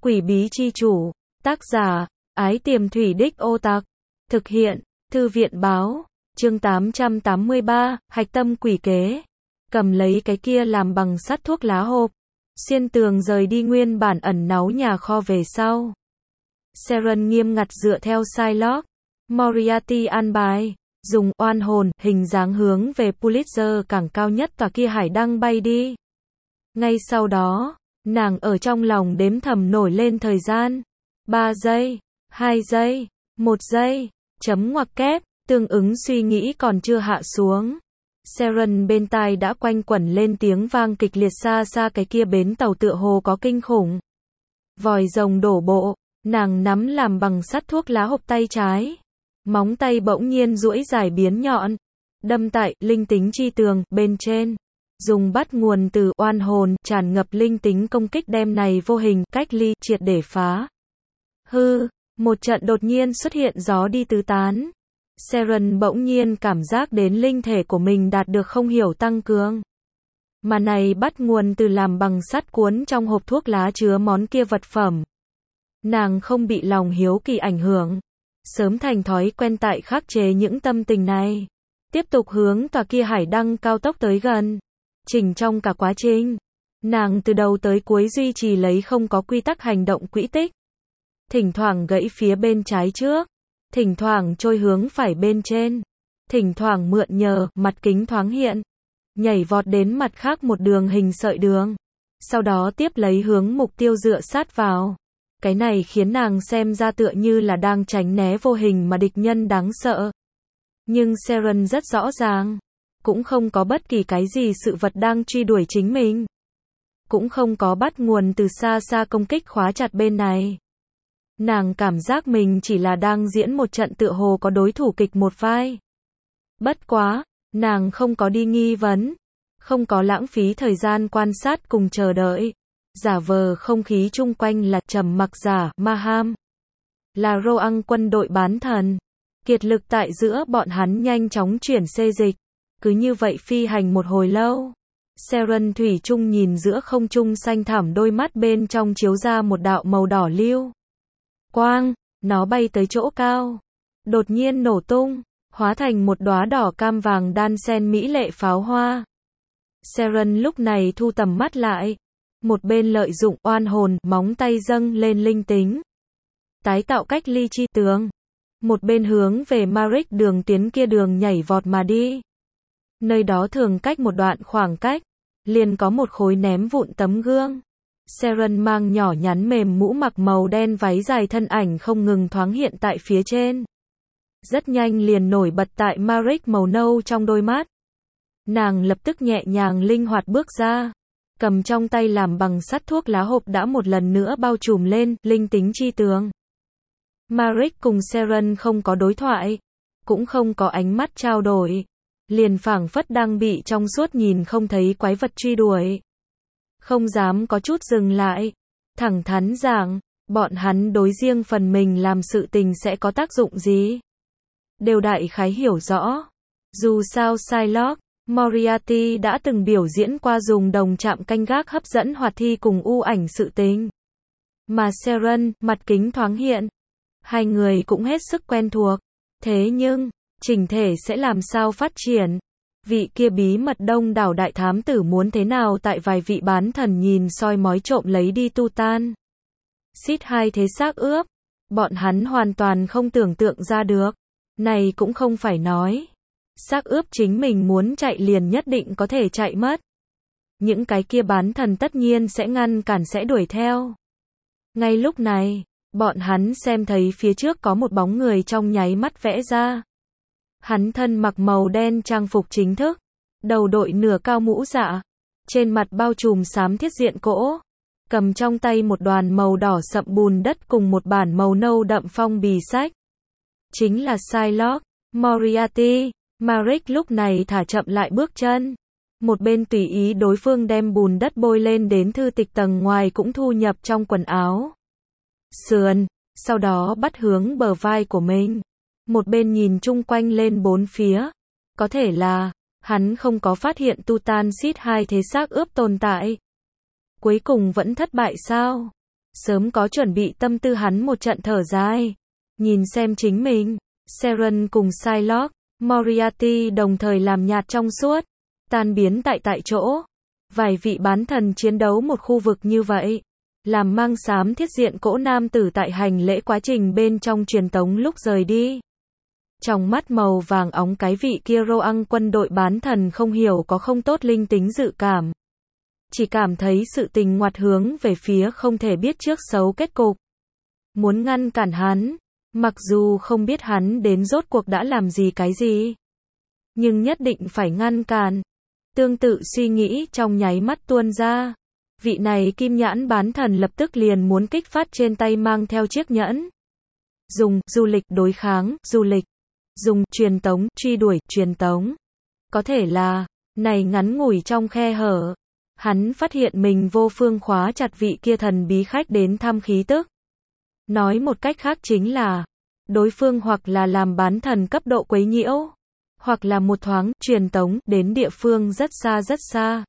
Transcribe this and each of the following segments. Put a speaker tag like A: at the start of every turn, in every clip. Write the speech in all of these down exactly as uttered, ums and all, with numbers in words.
A: Quỷ bí chi chủ. Tác giả, Ái Tiềm Thủy Đích Ô Tặc. Thực hiện, Thư viện báo. Chương tám trăm tám mươi ba, Hạch tâm quỷ kế. Cầm lấy cái kia làm bằng sắt thuốc lá hộp. Xuyên tường rời đi nguyên bản ẩn náu nhà kho về sau. Sharon nghiêm ngặt dựa theo Shylock Moriarty an bài, dùng oan hồn hình dáng hướng về Pulitzer cảng cao nhất tòa kia hải đăng bay đi. Ngay sau đó, nàng ở trong lòng đếm thầm nổi lên thời gian. ba giây, hai giây, một giây, chấm ngoặc kép, tương ứng suy nghĩ còn chưa hạ xuống. Sharon bên tai đã quanh quẩn lên tiếng vang kịch liệt xa xa cái kia bến tàu tựa hồ có kinh khủng. Vòi rồng đổ bộ, nàng nắm làm bằng sắt thuốc lá hộp tay trái. Móng tay bỗng nhiên duỗi dài biến nhọn, đâm tại linh tính chi tường bên trên. Dùng bắt nguồn từ oan hồn tràn ngập linh tính công kích đem này vô hình cách ly triệt để phá. Hư, một trận đột nhiên xuất hiện gió đi tứ tán. Sharon bỗng nhiên cảm giác đến linh thể của mình đạt được không hiểu tăng cường. Mà này bắt nguồn từ làm bằng sắt cuốn trong hộp thuốc lá chứa món kia vật phẩm. Nàng không bị lòng hiếu kỳ ảnh hưởng. Sớm thành thói quen tại khắc chế những tâm tình này. Tiếp tục hướng tòa kia hải đăng cao tốc tới gần. Chỉnh trong cả quá trình, nàng từ đầu tới cuối duy trì lấy không có quy tắc hành động quỹ tích. Thỉnh thoảng gãy phía bên trái trước, thỉnh thoảng trôi hướng phải bên trên, thỉnh thoảng mượn nhờ mặt kính thoáng hiện, nhảy vọt đến mặt khác một đường hình sợi đường, sau đó tiếp lấy hướng mục tiêu dựa sát vào. Cái này khiến nàng xem ra tựa như là đang tránh né vô hình mà địch nhân đáng sợ. Nhưng Sharon rất rõ ràng, cũng không có bất kỳ cái gì sự vật đang truy đuổi chính mình. Cũng không có bắt nguồn từ xa xa công kích khóa chặt bên này. Nàng cảm giác mình chỉ là đang diễn một trận tựa hồ có đối thủ kịch một vai. Bất quá, nàng không có đi nghi vấn, không có lãng phí thời gian quan sát cùng chờ đợi. Giả vờ không khí chung quanh là trầm mặc giả, Maham. Là Roang quân đội bán thần. Kiệt lực tại giữa bọn hắn nhanh chóng chuyển xê dịch. Cứ như vậy phi hành một hồi lâu. Sharon thủy chung nhìn giữa không trung xanh thẳm đôi mắt bên trong chiếu ra một đạo màu đỏ lưu. Quang, nó bay tới chỗ cao. Đột nhiên nổ tung, hóa thành một đóa đỏ cam vàng đan xen mỹ lệ pháo hoa. Sharon lúc này thu tầm mắt lại. Một bên lợi dụng oan hồn, móng tay dâng lên linh tính. Tái tạo cách ly chi tường. Một bên hướng về Maric đường tiến kia đường nhảy vọt mà đi. Nơi đó thường cách một đoạn khoảng cách, liền có một khối ném vụn tấm gương. Sharon mang nhỏ nhắn mềm mũ mặc màu đen váy dài thân ảnh không ngừng thoáng hiện tại phía trên. Rất nhanh liền nổi bật tại Maric màu nâu trong đôi mắt. Nàng lập tức nhẹ nhàng linh hoạt bước ra. Cầm trong tay làm bằng sắt thuốc lá hộp đã một lần nữa bao trùm lên, linh tính chi tường. Maric cùng Sharon không có đối thoại, cũng không có ánh mắt trao đổi. Liền phảng phất đang bị trong suốt nhìn không thấy quái vật truy đuổi. Không dám có chút dừng lại. Thẳng thắn giảng, bọn hắn đối riêng phần mình làm sự tình sẽ có tác dụng gì. Đều đại khái hiểu rõ. Dù sao Shylock Moriarty đã từng biểu diễn qua dùng đồng chạm canh gác hấp dẫn hoạt thi cùng u ảnh sự tình. Mà Sharon, mặt kính thoáng hiện. Hai người cũng hết sức quen thuộc. Thế nhưng, chỉnh thể sẽ làm sao phát triển? Vị kia bí mật đông đảo đại thám tử muốn thế nào tại vài vị bán thần nhìn soi mói trộm lấy đi tu tan? Xít hai thế xác ướp. Bọn hắn hoàn toàn không tưởng tượng ra được. Này cũng không phải nói. Xác ướp chính mình muốn chạy liền nhất định có thể chạy mất. Những cái kia bán thần tất nhiên sẽ ngăn cản sẽ đuổi theo. Ngay lúc này, bọn hắn xem thấy phía trước có một bóng người trong nháy mắt vẽ ra. Hắn thân mặc màu đen trang phục chính thức, đầu đội nửa cao mũ dạ, trên mặt bao trùm xám thiết diện cỗ, cầm trong tay một đoàn màu đỏ sậm bùn đất cùng một bản màu nâu đậm phong bì sách. Chính là Shylock Moriarty. Maric lúc này thả chậm lại bước chân. Một bên tùy ý đối phương đem bùn đất bôi lên đến thư tịch tầng ngoài cũng thu nhập trong quần áo. Sườn, sau đó bắt hướng bờ vai của mình. Một bên nhìn chung quanh lên bốn phía. Có thể là, hắn không có phát hiện tu tan xít hai thế xác ướp tồn tại. Cuối cùng vẫn thất bại sao? Sớm có chuẩn bị tâm tư hắn một trận thở dài. Nhìn xem chính mình, Seren cùng Psylocke, Moriarty đồng thời làm nhạt trong suốt, tan biến tại tại chỗ. Vài vị bán thần chiến đấu một khu vực như vậy, làm mang xám thiết diện cỗ nam tử tại hành lễ quá trình bên trong truyền tống lúc rời đi. Trong mắt màu vàng óng cái vị kia Roang quân đội bán thần không hiểu có không tốt linh tính dự cảm. Chỉ cảm thấy sự tình ngoặt hướng về phía không thể biết trước xấu kết cục. Muốn ngăn cản hắn, mặc dù không biết hắn đến rốt cuộc đã làm gì cái gì, nhưng nhất định phải ngăn cản. Tương tự suy nghĩ trong nháy mắt tuôn ra. Vị này kim nhãn bán thần lập tức liền muốn kích phát trên tay mang theo chiếc nhẫn. Dùng du lịch đối kháng, du lịch. Dùng truyền tống, truy đuổi, truyền tống. Có thể là, này ngắn ngủi trong khe hở. Hắn phát hiện mình vô phương khóa chặt vị kia thần bí khách đến thăm khí tức. Nói một cách khác chính là, đối phương hoặc là làm bán thần cấp độ quấy nhiễu, hoặc là một thoáng truyền tống đến địa phương rất xa rất xa.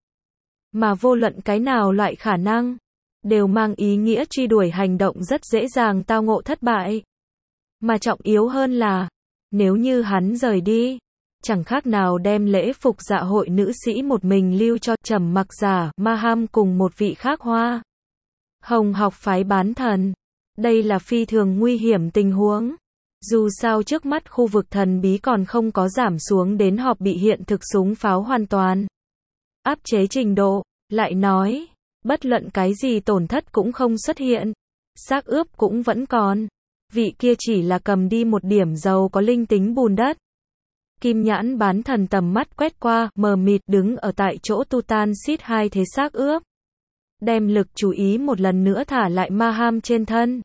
A: Mà vô luận cái nào loại khả năng, đều mang ý nghĩa truy đuổi hành động rất dễ dàng tao ngộ thất bại. Mà trọng yếu hơn là, nếu như hắn rời đi, chẳng khác nào đem lễ phục dạ hội nữ sĩ một mình lưu cho Trầm Mặc Giả, Maham cùng một vị khác Hoa Hồng học phái bán thần. Đây là phi thường nguy hiểm tình huống. Dù sao trước mắt khu vực thần bí còn không có giảm xuống đến họp bị hiện thực súng pháo hoàn toàn áp chế trình độ, lại nói, bất luận cái gì tổn thất cũng không xuất hiện. Xác ướp cũng vẫn còn. Vị kia chỉ là cầm đi một điểm dầu có linh tính bùn đất. Kim nhãn bán thần tầm mắt quét qua, mờ mịt đứng ở tại chỗ Tutan Xít hai thế xác ướp. Đem lực chú ý một lần nữa thả lại Maham trên thân.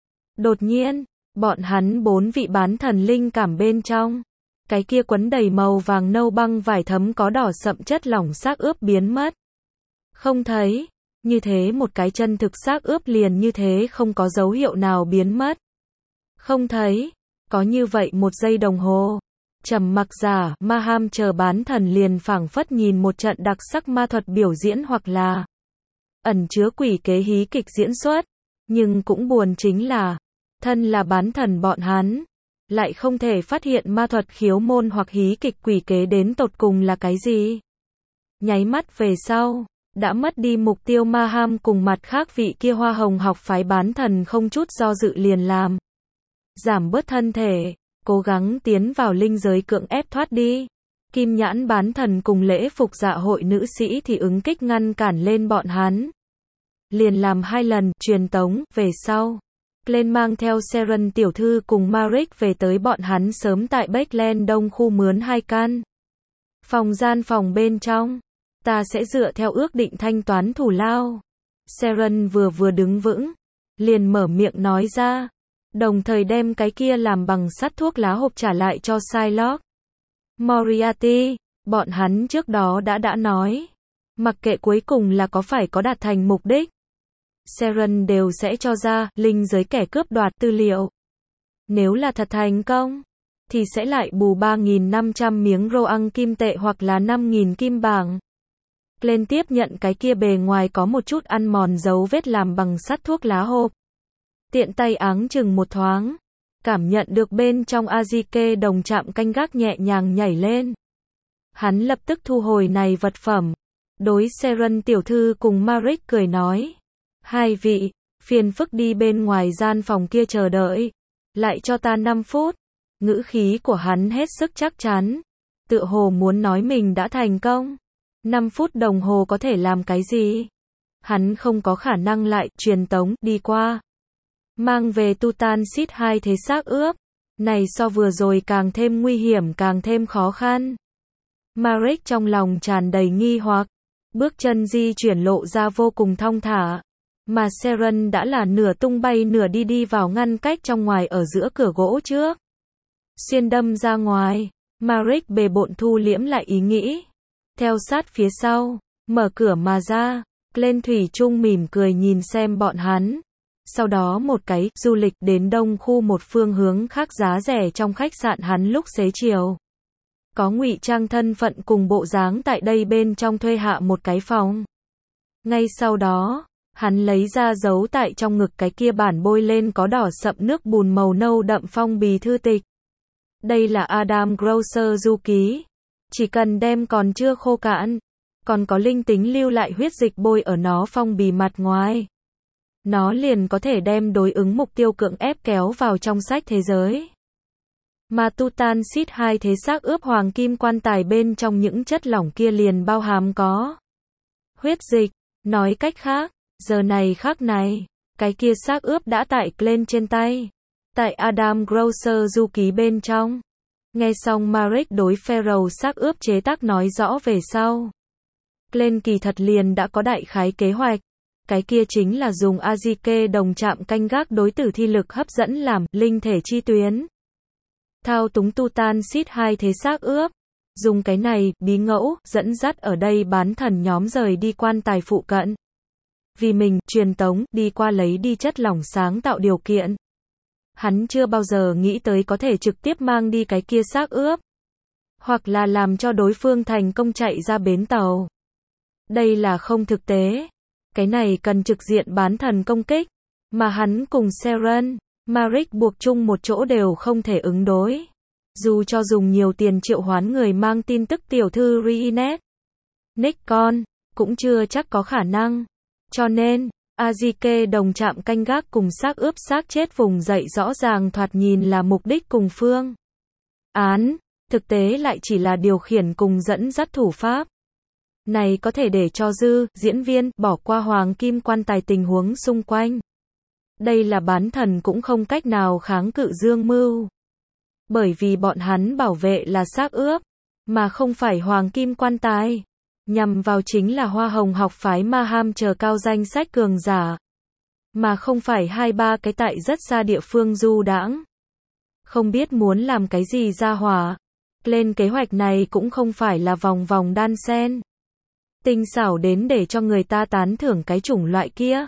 A: Đột nhiên, bọn hắn bốn vị bán thần linh cảm bên trong. Cái kia quấn đầy màu vàng nâu băng vải thấm có đỏ sậm chất lỏng xác ướp biến mất. Không thấy, như thế một cái chân thực xác ướp liền như thế không có dấu hiệu nào biến mất. Không thấy, có như vậy một giây đồng hồ. Trầm Mặc Giả, Maham chờ bán thần liền phảng phất nhìn một trận đặc sắc ma thuật biểu diễn hoặc là ẩn chứa quỷ kế hí kịch diễn xuất. Nhưng cũng buồn chính là, thân là bán thần bọn hắn, lại không thể phát hiện ma thuật khiếu môn hoặc hí kịch quỷ kế đến tột cùng là cái gì. Nháy mắt về sau, đã mất đi mục tiêu Maham cùng mặt khác vị kia Hoa Hồng học phái bán thần không chút do dự liền làm. Giảm bớt thân thể, cố gắng tiến vào linh giới cưỡng ép thoát đi. Kim nhãn bán thần cùng lễ phục dạ hội nữ sĩ thì ứng kích ngăn cản lên bọn hắn. Liền làm hai lần, truyền tống, về sau. Glenn mang theo Seren tiểu thư cùng Maric về tới bọn hắn sớm tại Backland Đông khu mướn hai căn phòng gian phòng bên trong. Ta sẽ dựa theo ước định thanh toán thù lao. Seren vừa vừa đứng vững, liền mở miệng nói ra. Đồng thời đem cái kia làm bằng sắt thuốc lá hộp trả lại cho Psylocke. Moriarty, bọn hắn trước đó đã đã nói. Mặc kệ cuối cùng là có phải có đạt thành mục đích. Seren đều sẽ cho ra, linh giới kẻ cướp đoạt tư liệu. Nếu là thật thành công, thì sẽ lại bù ba nghìn năm trăm miếng Roang kim tệ hoặc là năm nghìn kim bảng. Glenn tiếp nhận cái kia bề ngoài có một chút ăn mòn dấu vết làm bằng sắt thuốc lá hộp. Tiện tay áng chừng một thoáng, cảm nhận được bên trong Azike đồng chạm canh gác nhẹ nhàng nhảy lên. Hắn lập tức thu hồi này vật phẩm. Đối Seren tiểu thư cùng Maric cười nói. Hai vị, phiền phức đi bên ngoài gian phòng kia chờ đợi. Lại cho ta năm phút. Ngữ khí của hắn hết sức chắc chắn. Tựa hồ muốn nói mình đã thành công. năm phút đồng hồ có thể làm cái gì? Hắn không có khả năng lại truyền tống đi qua. Mang về Tutan Xít hai thế xác ướp. Này so vừa rồi càng thêm nguy hiểm càng thêm khó khăn. Maric trong lòng tràn đầy nghi hoặc. Bước chân di chuyển lộ ra vô cùng thong thả. Mà Seren đã là nửa tung bay nửa đi đi vào ngăn cách trong ngoài ở giữa cửa gỗ trước. Xuyên đâm ra ngoài. Maric bề bộn thu liễm lại ý nghĩ. Theo sát phía sau. Mở cửa mà ra. Glenn thủy chung mỉm cười nhìn xem bọn hắn. Sau đó một cái, du lịch đến đông khu một phương hướng khác giá rẻ trong khách sạn hắn lúc xế chiều. Có ngụy trang thân phận cùng bộ dáng tại đây bên trong thuê hạ một cái phòng. Ngay sau đó, Hắn lấy ra giấu tại trong ngực cái kia bản bôi lên có đỏ sậm nước bùn màu nâu đậm phong bì thư tịch. Đây là Adam Grosser du ký. Chỉ cần đem còn chưa khô cạn, còn có linh tính lưu lại huyết dịch bôi ở nó phong bì mặt ngoài. Nó liền có thể đem đối ứng mục tiêu cưỡng ép kéo vào trong sách thế giới. Mà Tutankhamun hai thế xác ướp hoàng kim quan tài bên trong những chất lỏng kia liền bao hàm có huyết dịch. Nói cách khác, giờ này khắc này, cái kia xác ướp đã tại Glenn trên tay. Tại Adam Grosser du ký bên trong. Nghe xong Marek đối Pharaoh xác ướp chế tác nói rõ về sau. Glenn kỳ thật liền đã có đại khái kế hoạch. Cái kia chính là dùng Azike đồng chạm canh gác đối tử thi lực hấp dẫn làm linh thể chi tuyến. Thao túng Tutankhamun hai thế xác ướp. Dùng cái này, bí ngẫu, dẫn dắt ở đây bán thần nhóm rời đi quan tài phụ cận. Vì mình, truyền tống, đi qua lấy đi chất lỏng sáng tạo điều kiện. Hắn chưa bao giờ nghĩ tới có thể trực tiếp mang đi cái kia xác ướp. Hoặc là làm cho đối phương thành công chạy ra bến tàu. Đây là không thực tế. Cái này cần trực diện bán thần công kích. Mà hắn cùng Seren, Marek buộc chung một chỗ đều không thể ứng đối. Dù cho dùng nhiều tiền triệu hoán người mang tin tức tiểu thư Reinette, Nikon, cũng chưa chắc có khả năng. Cho nên, Azike đồng chạm canh gác cùng xác ướp xác chết vùng dậy rõ ràng thoạt nhìn là mục đích cùng phương án, thực tế lại chỉ là điều khiển cùng dẫn dắt thủ pháp. Này có thể để cho dư, diễn viên, bỏ qua hoàng kim quan tài tình huống xung quanh. Đây là bán thần cũng không cách nào kháng cự dương mưu. Bởi vì bọn hắn bảo vệ là xác ướp, mà không phải hoàng kim quan tài. Nhằm vào chính là hoa hồng học phái Maham chờ cao danh sách cường giả. Mà không phải hai ba cái tại rất xa địa phương du đãng. Không biết muốn làm cái gì ra hỏa. Lên kế hoạch này cũng không phải là vòng vòng đan sen. Tinh xảo đến để cho người ta tán thưởng cái chủng loại kia.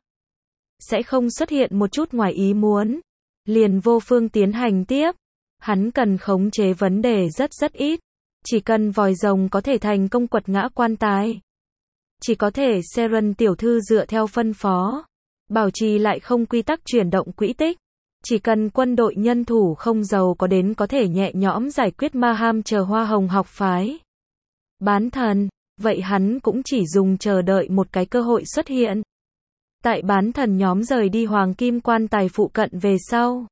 A: Sẽ không xuất hiện một chút ngoài ý muốn. Liền vô phương tiến hành tiếp. Hắn cần khống chế vấn đề rất rất ít. Chỉ cần vòi rồng có thể thành công quật ngã quan tài. Chỉ có thể Seren tiểu thư dựa theo phân phó. Bảo trì lại không quy tắc chuyển động quỹ tích. Chỉ cần quân đội nhân thủ không giàu có đến có thể nhẹ nhõm giải quyết Maham chờ hoa hồng học phái. Bán thần, vậy hắn cũng chỉ dùng chờ đợi một cái cơ hội xuất hiện. Tại bán thần nhóm rời đi hoàng kim quan tài phụ cận về sau.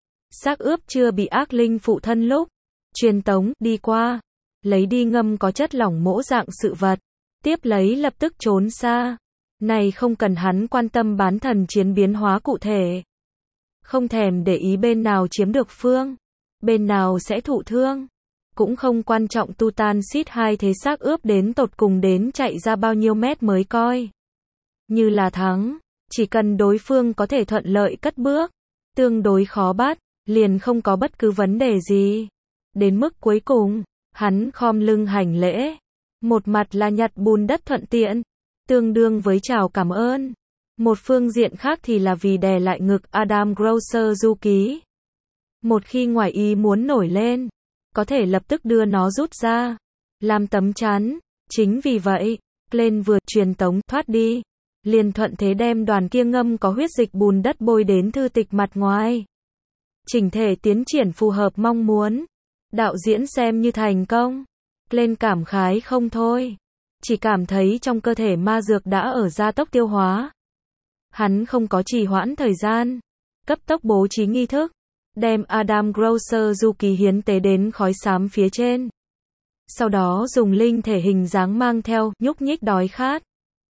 A: Xác ướp chưa bị ác linh phụ thân lúc. Truyền tống, đi qua. Lấy đi ngâm có chất lỏng mỗ dạng sự vật. Tiếp lấy lập tức trốn xa. Này không cần hắn quan tâm bán thần chiến biến hóa cụ thể. Không thèm để ý bên nào chiếm được phương. Bên nào sẽ thụ thương. Cũng không quan trọng Tutankhamun hai thế xác ướp đến tột cùng đến chạy ra bao nhiêu mét mới coi. Như là thắng. Chỉ cần đối phương có thể thuận lợi cất bước. Tương đối khó bắt. Liền không có bất cứ vấn đề gì. Đến mức cuối cùng. Hắn khom lưng hành lễ. Một mặt là nhặt bùn đất thuận tiện. Tương đương với chào cảm ơn. Một phương diện khác thì là vì đè lại ngực Adam Grosser du ký. Một khi ngoài ý muốn nổi lên. Có thể lập tức đưa nó rút ra. Làm tấm chắn. Chính vì vậy. Glenn vừa truyền tống thoát đi. Liền thuận thế đem đoàn kia ngâm có huyết dịch bùn đất bôi đến thư tịch mặt ngoài. Chỉnh thể tiến triển phù hợp mong muốn. Đạo diễn xem như thành công. Glenn cảm khái không thôi. Chỉ cảm thấy trong cơ thể ma dược đã ở gia tốc tiêu hóa. Hắn không có trì hoãn thời gian. Cấp tốc bố trí nghi thức. Đem Adam Grosser du ký hiến tế đến khói xám phía trên. Sau đó dùng linh thể hình dáng mang theo, nhúc nhích đói khát.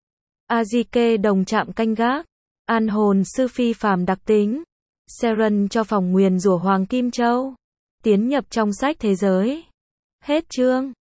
A: Azike đồng chạm canh gác. An hồn sư phi phàm đặc tính. Seren cho phòng nguyền rủa Hoàng Kim Châu. Tiến nhập trong sách thế giới. Hết chương.